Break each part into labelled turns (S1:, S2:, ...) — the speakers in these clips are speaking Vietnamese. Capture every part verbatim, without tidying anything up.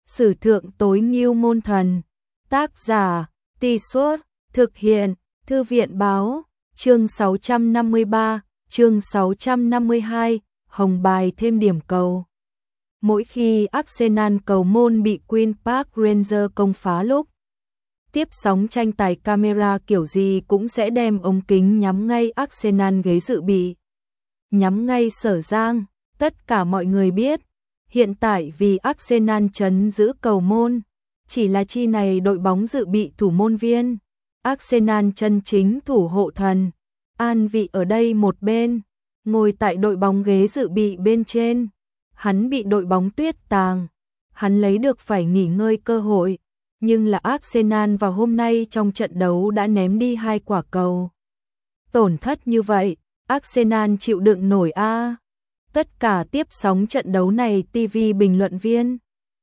S1: Sử thượng tối ngưu môn thần. Tác giả, Tì Suốt, thực hiện, Thư viện báo, chương sáu trăm năm mươi ba, chương sáu trăm năm mươi hai, hồng bài thêm điểm cầu. Mỗi khi Arsenal cầu môn bị Queen Park Rangers công phá lúc tiếp sóng tranh tài, camera kiểu gì cũng sẽ đem ống kính nhắm ngay Arsenal ghế dự bị, nhắm ngay Sở Giang. Tất cả mọi người biết, hiện tại vì Arsenal trấn giữ cầu môn, chỉ là chi này đội bóng dự bị thủ môn viên. Arsenal chân chính thủ hộ thần, an vị ở đây một bên, ngồi tại đội bóng ghế dự bị bên trên. Hắn bị đội bóng tuyết tàng, hắn lấy được phải nghỉ ngơi cơ hội, nhưng là Arsenal vào hôm nay trong trận đấu đã ném đi hai quả cầu. Tổn thất như vậy, Arsenal chịu đựng nổi a? À? Tất cả tiếp sóng trận đấu này ti vi bình luận viên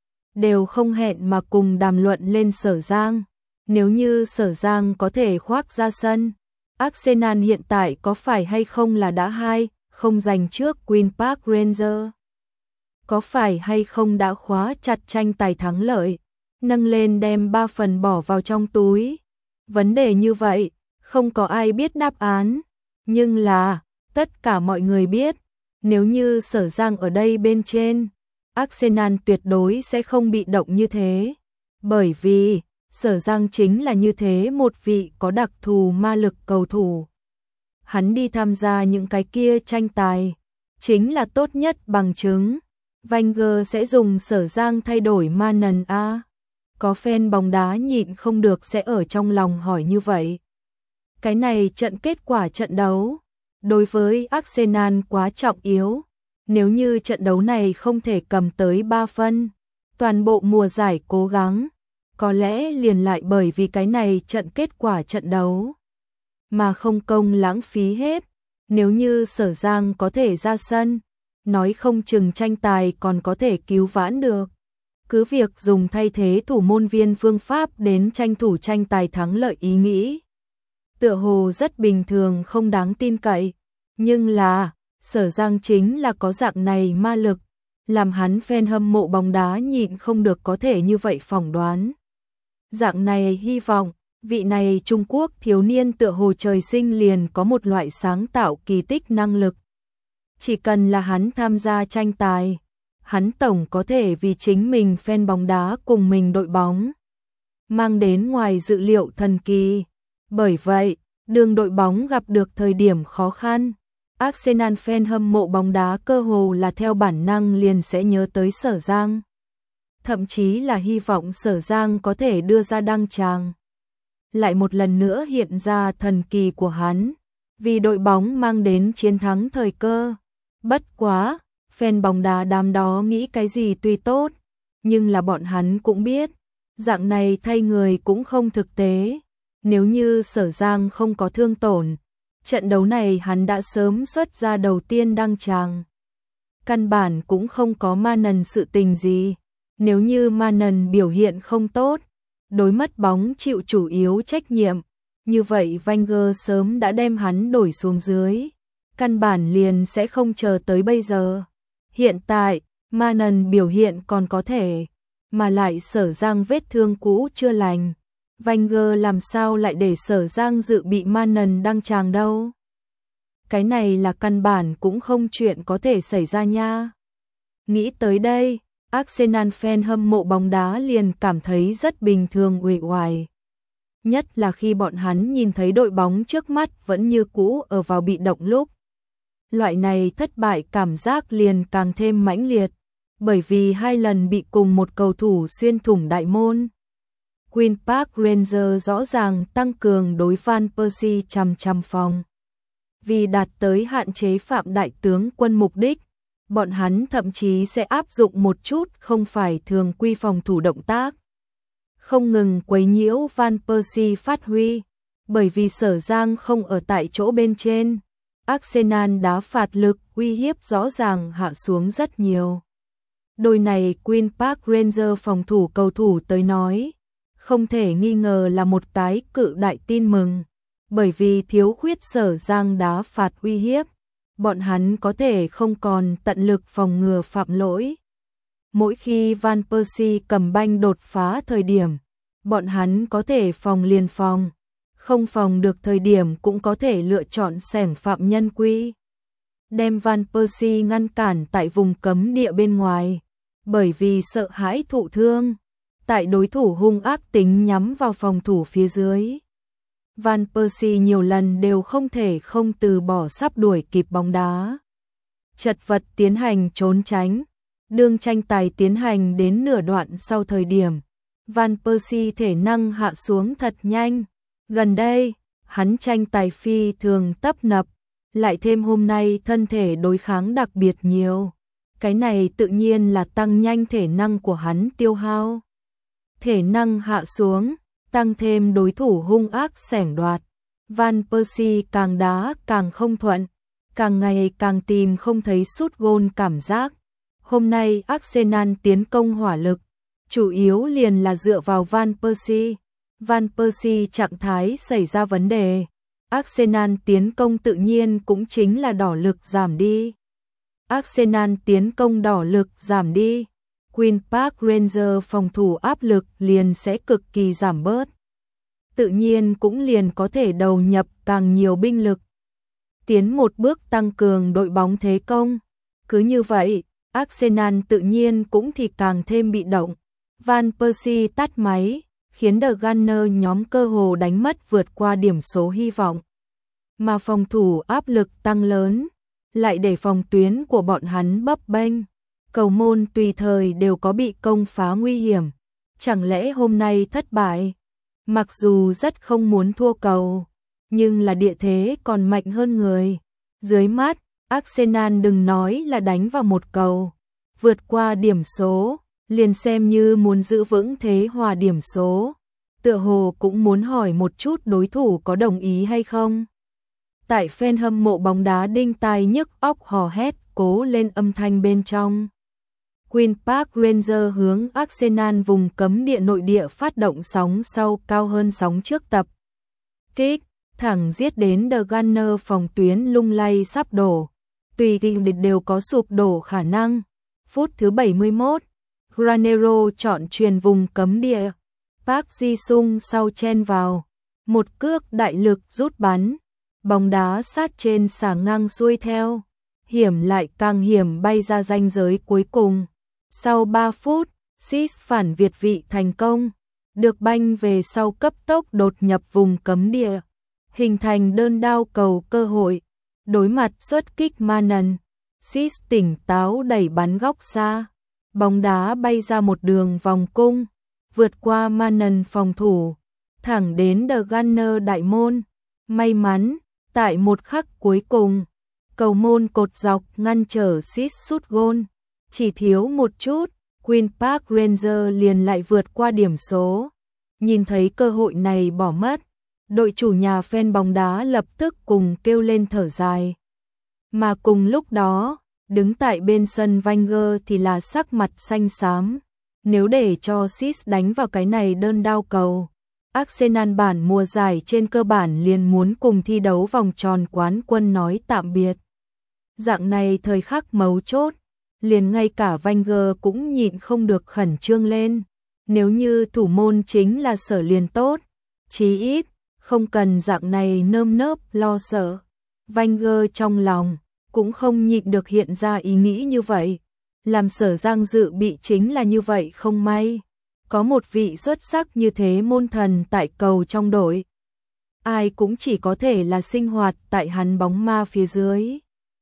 S1: đều không hẹn mà cùng đàm luận lên Sở Giang. Nếu như Sở Giang có thể khoác ra sân, Arsenal hiện tại có phải hay không là đã hai không giành trước Queen Park Rangers? Có phải hay không đã khóa chặt tranh tài thắng lợi, nâng lên đem ba phần bỏ vào trong túi? Vấn đề như vậy, không có ai biết đáp án, nhưng là tất cả mọi người biết, nếu như Sở Giang ở đây bên trên, Arsenal tuyệt đối sẽ không bị động như thế, bởi vì Sở Giang chính là như thế một vị có đặc thù ma lực cầu thủ. Hắn đi tham gia những cái kia tranh tài, chính là tốt nhất bằng chứng. Wenger sẽ dùng Sở Giang thay đổi Manen a? Có fan bóng đá nhịn không được sẽ ở trong lòng hỏi như vậy. Cái này trận kết quả trận đấu đối với Arsenal quá trọng yếu. Nếu như trận đấu này không thể cầm tới ba phân, toàn bộ mùa giải cố gắng có lẽ liền lại bởi vì cái này trận kết quả trận đấu mà không công lãng phí hết. Nếu như Sở Giang có thể ra sân, nói không chừng tranh tài còn có thể cứu vãn được. Cứ việc dùng thay thế thủ môn viên phương pháp đến tranh thủ tranh tài thắng lợi ý nghĩ, tựa hồ rất bình thường không đáng tin cậy, nhưng là Sở Giang chính là có dạng này ma lực, làm hắn fan hâm mộ bóng đá nhịn không được có thể như vậy phỏng đoán. Dạng này hy vọng, vị này Trung Quốc thiếu niên tựa hồ trời sinh liền có một loại sáng tạo kỳ tích năng lực. Chỉ cần là hắn tham gia tranh tài, hắn tổng có thể vì chính mình fan bóng đá cùng mình đội bóng mang đến ngoài dự liệu thần kỳ. Bởi vậy, đường đội bóng gặp được thời điểm khó khăn, Arsenal fan hâm mộ bóng đá cơ hồ là theo bản năng liền sẽ nhớ tới Sở Giang. Thậm chí là hy vọng Sở Giang có thể đưa ra đăng tràng, lại một lần nữa hiện ra thần kỳ của hắn, vì đội bóng mang đến chiến thắng thời cơ. Bất quá, fan bóng đá đám đó nghĩ cái gì tuy tốt, nhưng là bọn hắn cũng biết, dạng này thay người cũng không thực tế. Nếu như Sở Giang không có thương tổn, trận đấu này hắn đã sớm xuất ra đầu tiên đăng tràng. Căn bản cũng không có Manen sự tình gì. Nếu như Manen biểu hiện không tốt, đối mất bóng chịu chủ yếu trách nhiệm, như vậy Wenger sớm đã đem hắn đổi xuống dưới, căn bản liền sẽ không chờ tới bây giờ. Hiện tại, Manen biểu hiện còn có thể, mà lại Sở Giang vết thương cũ chưa lành, Wenger làm sao lại để Sở Giang dự bị Manen đăng tràng đâu? Cái này là căn bản cũng không chuyện có thể xảy ra nha. Nghĩ tới đây, Arsenal fan hâm mộ bóng đá liền cảm thấy rất bình thường uể oải. Nhất là khi bọn hắn nhìn thấy đội bóng trước mắt vẫn như cũ ở vào bị động lúc. Loại này thất bại cảm giác liền càng thêm mãnh liệt, bởi vì hai lần bị cùng một cầu thủ xuyên thủng đại môn. Queen Park Rangers rõ ràng tăng cường đối Van Persie chằm chằm phòng. Vì đạt tới hạn chế phạm đại tướng quân mục đích, bọn hắn thậm chí sẽ áp dụng một chút không phải thường quy phòng thủ động tác, không ngừng quấy nhiễu Van Persie phát huy. Bởi vì Sở Giang không ở tại chỗ bên trên, Arsenal đá phạt lực uy hiếp rõ ràng hạ xuống rất nhiều. Đôi này Queen Park Rangers phòng thủ cầu thủ tới nói, không thể nghi ngờ là một cái cự đại tin mừng, bởi vì thiếu khuyết Sở Giang đá phạt uy hiếp, bọn hắn có thể không còn tận lực phòng ngừa phạm lỗi. Mỗi khi Van Persie cầm banh đột phá thời điểm, bọn hắn có thể phòng liền phòng, không phòng được thời điểm cũng có thể lựa chọn xẻng phạm nhân quy. Đem Van Persie ngăn cản tại vùng cấm địa bên ngoài, bởi vì sợ hãi thụ thương, tại đối thủ hung ác tính nhắm vào phòng thủ phía dưới. Van Persie nhiều lần đều không thể không từ bỏ sắp đuổi kịp bóng đá. Chật vật tiến hành trốn tránh, đương tranh tài tiến hành đến nửa đoạn sau thời điểm, Van Persie thể năng hạ xuống thật nhanh. Gần đây, hắn tranh tài phi thường tấp nập, lại thêm hôm nay thân thể đối kháng đặc biệt nhiều. Cái này tự nhiên là tăng nhanh thể năng của hắn tiêu hao. Thể năng hạ xuống, tăng thêm đối thủ hung ác xẻng đoạt. Van Persie càng đá càng không thuận, càng ngày càng tìm không thấy sút gôn cảm giác. Hôm nay Arsenal tiến công hỏa lực, chủ yếu liền là dựa vào Van Persie. Van Persie trạng thái xảy ra vấn đề, Arsenal tiến công tự nhiên cũng chính là đỏ lực giảm đi. Arsenal tiến công đỏ lực giảm đi, Queen Park Rangers phòng thủ áp lực liền sẽ cực kỳ giảm bớt. Tự nhiên cũng liền có thể đầu nhập càng nhiều binh lực, tiến một bước tăng cường đội bóng thế công. Cứ như vậy, Arsenal tự nhiên cũng thì càng thêm bị động. Van Persie tắt máy, khiến The Gunners nhóm cơ hồ đánh mất vượt qua điểm số hy vọng. Mà phòng thủ áp lực tăng lớn, lại để phòng tuyến của bọn hắn bấp bênh. Cầu môn tùy thời đều có bị công phá nguy hiểm. Chẳng lẽ hôm nay thất bại? Mặc dù rất không muốn thua cầu, nhưng là địa thế còn mạnh hơn người. Dưới mắt, Arsenal đừng nói là đánh vào một cầu, vượt qua điểm số, liền xem như muốn giữ vững thế hòa điểm số. Tựa hồ cũng muốn hỏi một chút đối thủ có đồng ý hay không. Tại fan hâm mộ bóng đá đinh tai nhức óc hò hét cố lên âm thanh bên trong. Queen Park Rangers hướng Arsenal vùng cấm địa nội địa phát động sóng sau cao hơn sóng trước tập kích, thẳng giết đến The Gunners phòng tuyến lung lay sắp đổ. Tùy tình đều có sụp đổ khả năng. Phút thứ bảy mươi mốt, Granero chọn chuyền vùng cấm địa. Park Ji-sung sau chen vào, một cước đại lực rút bắn, bóng đá sát trên xà ngang xuôi theo, hiểm lại càng hiểm bay ra ranh giới cuối cùng. Sau ba phút, Sis phản việt vị thành công, được banh về sau cấp tốc đột nhập vùng cấm địa, hình thành đơn đao cầu cơ hội. Đối mặt xuất kích Manon, Sis tỉnh táo đẩy bắn góc xa, bóng đá bay ra một đường vòng cung, vượt qua Manon phòng thủ, thẳng đến The Gunners đại môn. May mắn, tại một khắc cuối cùng, cầu môn cột dọc ngăn trở Sis sút gôn. Chỉ thiếu một chút, Queen Park Rangers liền lại vượt qua điểm số. Nhìn thấy cơ hội này bỏ mất, đội chủ nhà fan bóng đá lập tức cùng kêu lên thở dài. Mà cùng lúc đó, đứng tại bên sân Wenger thì là sắc mặt xanh xám. Nếu để cho Sis đánh vào cái này đơn đao cầu, Arsenal bản mùa giải trên cơ bản liền muốn cùng thi đấu vòng tròn quán quân nói tạm biệt. Dạng này thời khắc mấu chốt, liền ngay cả Wenger cũng nhịn không được khẩn trương lên. Nếu như thủ môn chính là Sở liền tốt, chí ít không cần dạng này nơm nớp lo sợ. Wenger trong lòng cũng không nhịn được hiện ra ý nghĩ như vậy. Làm Sở Giang dự bị chính là như vậy không may. Có một vị xuất sắc như thế môn thần tại cầu trong đội, ai cũng chỉ có thể là sinh hoạt tại hắn bóng ma phía dưới.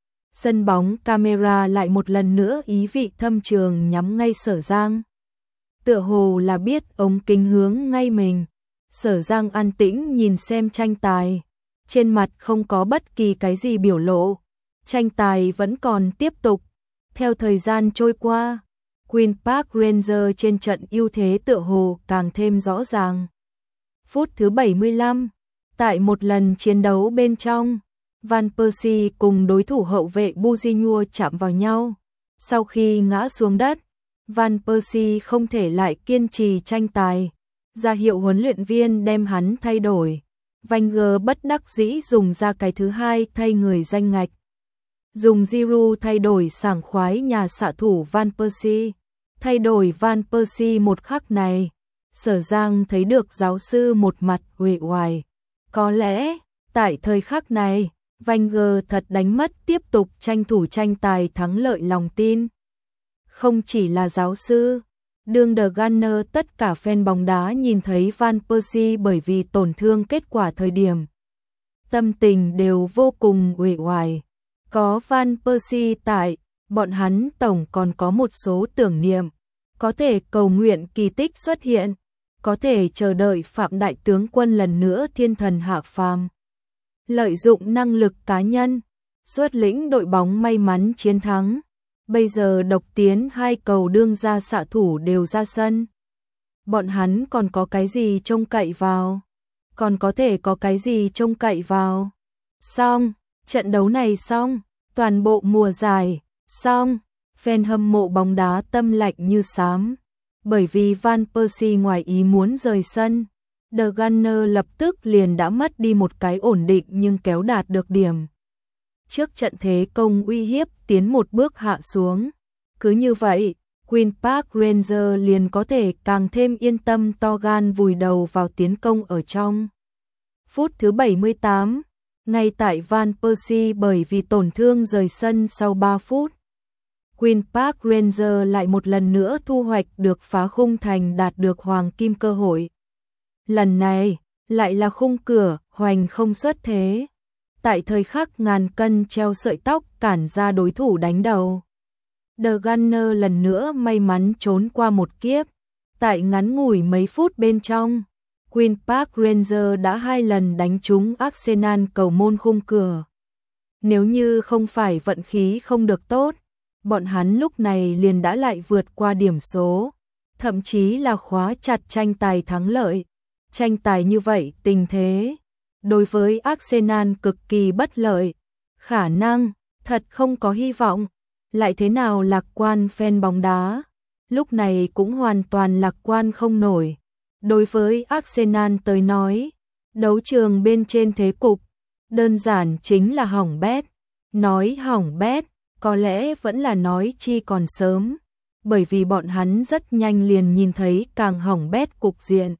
S1: Sân bóng camera lại một lần nữa ý vị thâm trường nhắm ngay Sở Giang. Tựa hồ là biết ống kính hướng ngay mình. Sở Giang an tĩnh nhìn xem tranh tài, trên mặt không có bất kỳ cái gì biểu lộ. Tranh tài vẫn còn tiếp tục. Theo thời gian trôi qua, Queen Park Rangers trên trận ưu thế tựa hồ càng thêm rõ ràng. Phút thứ bảy mươi lăm, tại một lần chiến đấu bên trong, Van Persie cùng đối thủ hậu vệ Buzinho chạm vào nhau. Sau khi ngã xuống đất, Van Persie không thể lại kiên trì tranh tài, ra hiệu huấn luyện viên đem hắn thay đổi. Wenger bất đắc dĩ dùng ra cái thứ hai thay người danh ngạch. Dùng Giroud thay đổi sảng khoái nhà xạ thủ Van Persie. Thay đổi Van Persie một khắc này, Sở Giang thấy được giáo sư một mặt uể oải. Có lẽ, tại thời khắc này, Wenger thật đánh mất tiếp tục tranh thủ tranh tài thắng lợi lòng tin. Không chỉ là giáo sư, đương The Gunner, tất cả fan bóng đá nhìn thấy Van Persie bởi vì tổn thương kết quả thời điểm. Tâm tình đều vô cùng uể oải. Có Van Persie tại, bọn hắn tổng còn có một số tưởng niệm. Có thể cầu nguyện kỳ tích xuất hiện, có thể chờ đợi Phạm Đại Tướng Quân lần nữa thiên thần hạ phàm. Lợi dụng năng lực cá nhân, xuất lĩnh đội bóng may mắn chiến thắng. Bây giờ độc tiến hai cầu đương gia xạ thủ đều ra sân. Bọn hắn còn có cái gì trông cậy vào? Còn có thể có cái gì trông cậy vào? Xong, trận đấu này xong, toàn bộ mùa giải, xong. Fan hâm mộ bóng đá tâm lạnh như xám. Bởi vì Van Persie ngoài ý muốn rời sân, The Gunner lập tức liền đã mất đi một cái ổn định nhưng kéo đạt được điểm. Trước trận thế công uy hiếp tiến một bước hạ xuống. Cứ như vậy, Queen Park Rangers liền có thể càng thêm yên tâm to gan vùi đầu vào tiến công ở trong. Phút thứ bảy mươi tám, ngay tại Van Persie bởi vì tổn thương rời sân sau ba phút. Queen Park Rangers lại một lần nữa thu hoạch được phá khung thành đạt được hoàng kim cơ hội. Lần này, lại là khung cửa, hoành không xuất thế. Tại thời khắc ngàn cân treo sợi tóc cản ra đối thủ đánh đầu. The Gunner lần nữa may mắn trốn qua một kiếp. Tại ngắn ngủi mấy phút bên trong, Queen Park Rangers đã hai lần đánh trúng Arsenal cầu môn khung cửa. Nếu như không phải vận khí không được tốt, bọn hắn lúc này liền đã lại vượt qua điểm số, thậm chí là khóa chặt tranh tài thắng lợi. Tranh tài như vậy tình thế, đối với Arsenal cực kỳ bất lợi, khả năng, thật không có hy vọng. Lại thế nào lạc quan fan bóng đá, lúc này cũng hoàn toàn lạc quan không nổi. Đối với Arsenal tới nói, đấu trường bên trên thế cục, đơn giản chính là hỏng bét. Nói hỏng bét, có lẽ vẫn là nói chi còn sớm, bởi vì bọn hắn rất nhanh liền nhìn thấy càng hỏng bét cục diện.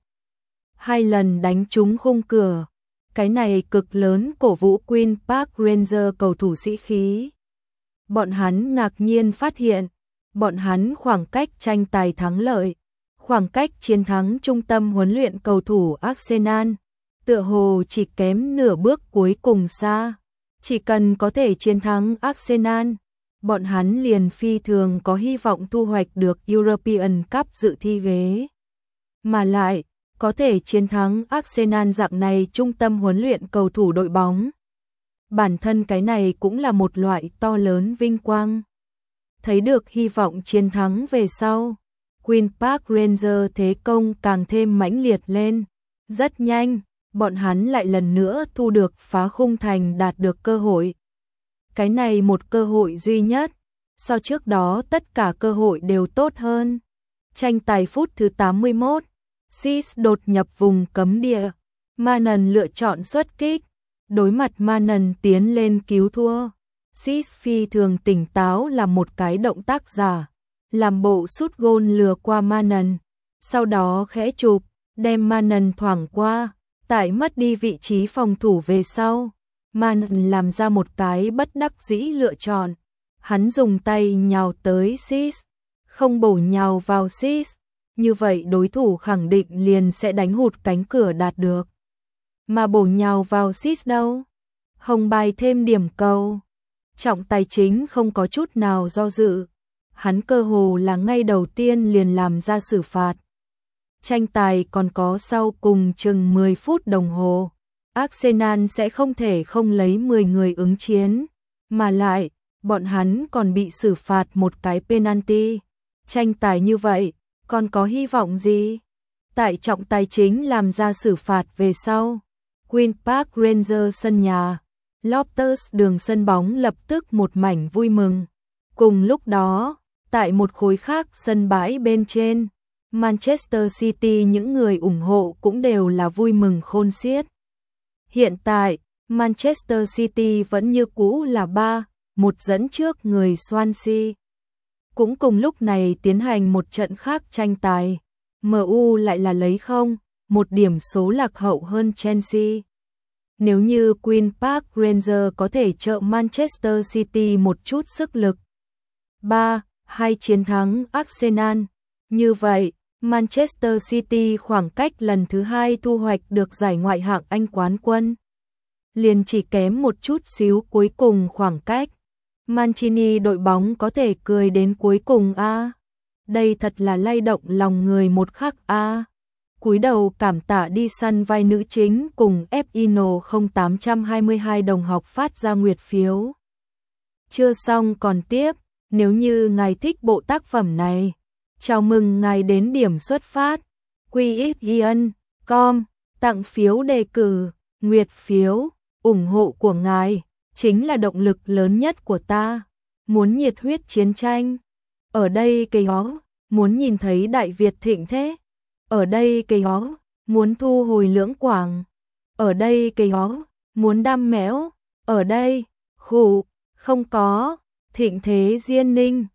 S1: Hai lần đánh trúng khung cửa, cái này cực lớn cổ vũ Queen Park Rangers cầu thủ sĩ khí. Bọn hắn ngạc nhiên phát hiện, bọn hắn khoảng cách tranh tài thắng lợi, khoảng cách chiến thắng trung tâm huấn luyện cầu thủ Arsenal, tựa hồ chỉ kém nửa bước cuối cùng xa. Chỉ cần có thể chiến thắng Arsenal, bọn hắn liền phi thường có hy vọng thu hoạch được European Cup dự thi ghế. Mà lại, có thể chiến thắng Arsenal dạng này trung tâm huấn luyện cầu thủ đội bóng. Bản thân cái này cũng là một loại to lớn vinh quang. Thấy được hy vọng chiến thắng về sau, Queen Park Rangers thế công càng thêm mãnh liệt lên. Rất nhanh, bọn hắn lại lần nữa thu được phá khung thành đạt được cơ hội. Cái này một cơ hội duy nhất, so trước đó tất cả cơ hội đều tốt hơn. Tranh tài phút thứ tám mươi mốt, Sis đột nhập vùng cấm địa, Manon lựa chọn xuất kích. Đối mặt Manon tiến lên cứu thua, Sis phi thường tỉnh táo làm một cái động tác giả, làm bộ sút gôn lừa qua Manon, sau đó khẽ chụp, đem Manon thoảng qua. Tại mất đi vị trí phòng thủ về sau, Manon làm ra một cái bất đắc dĩ lựa chọn. Hắn dùng tay nhào tới Sis, không bổ nhào vào Sis. Như vậy đối thủ khẳng định liền sẽ đánh hụt cánh cửa đạt được. Mà bổ nhào vào Sis đâu? Hồng bài thêm điểm cầu. Trọng tài chính không có chút nào do dự. Hắn cơ hồ là ngay đầu tiên liền làm ra xử phạt. Tranh tài còn có sau cùng chừng mười phút đồng hồ. Arsenal sẽ không thể không lấy mười người ứng chiến. Mà lại, bọn hắn còn bị xử phạt một cái penalty. Tranh tài như vậy, còn có hy vọng gì? Tại trọng tài chính làm ra xử phạt về sau, Queen Park Rangers sân nhà, Loftus đường sân bóng lập tức một mảnh vui mừng. Cùng lúc đó, tại một khối khác sân bãi bên trên, Manchester City những người ủng hộ cũng đều là vui mừng khôn xiết. Hiện tại, Manchester City vẫn như cũ là ba một dẫn trước người Swansea. cũng cùng lúc này tiến hành một trận khác tranh tài. em u lại là lấy không, một điểm số lạc hậu hơn Chelsea. Nếu như Queen Park Rangers có thể trợ Manchester City một chút sức lực. ba hai chiến thắng Arsenal. Như vậy, Manchester City khoảng cách lần thứ hai thu hoạch được giải Ngoại hạng Anh quán quân. Liền chỉ kém một chút xíu cuối cùng khoảng cách. Mancini đội bóng có thể cười đến cuối cùng a. À. Đây thật là lay động lòng người một khắc a. À. Cúi đầu cảm tạ đi săn vai nữ chính cùng Fino không tám hai hai đồng học phát ra nguyệt phiếu. Chưa xong còn tiếp, nếu như ngài thích bộ tác phẩm này, chào mừng ngài đến điểm xuất phát quy ích ian chấm com tặng phiếu đề cử, nguyệt phiếu, ủng hộ của ngài chính là động lực lớn nhất của ta. Muốn nhiệt huyết chiến tranh, ở đây cây ó, muốn nhìn thấy Đại Việt thịnh thế, ở đây cây ó, muốn thu hồi Lưỡng Quảng, ở đây cây ó, muốn đam mẽo, ở đây, khủ, không có, thịnh thế Diên Ninh.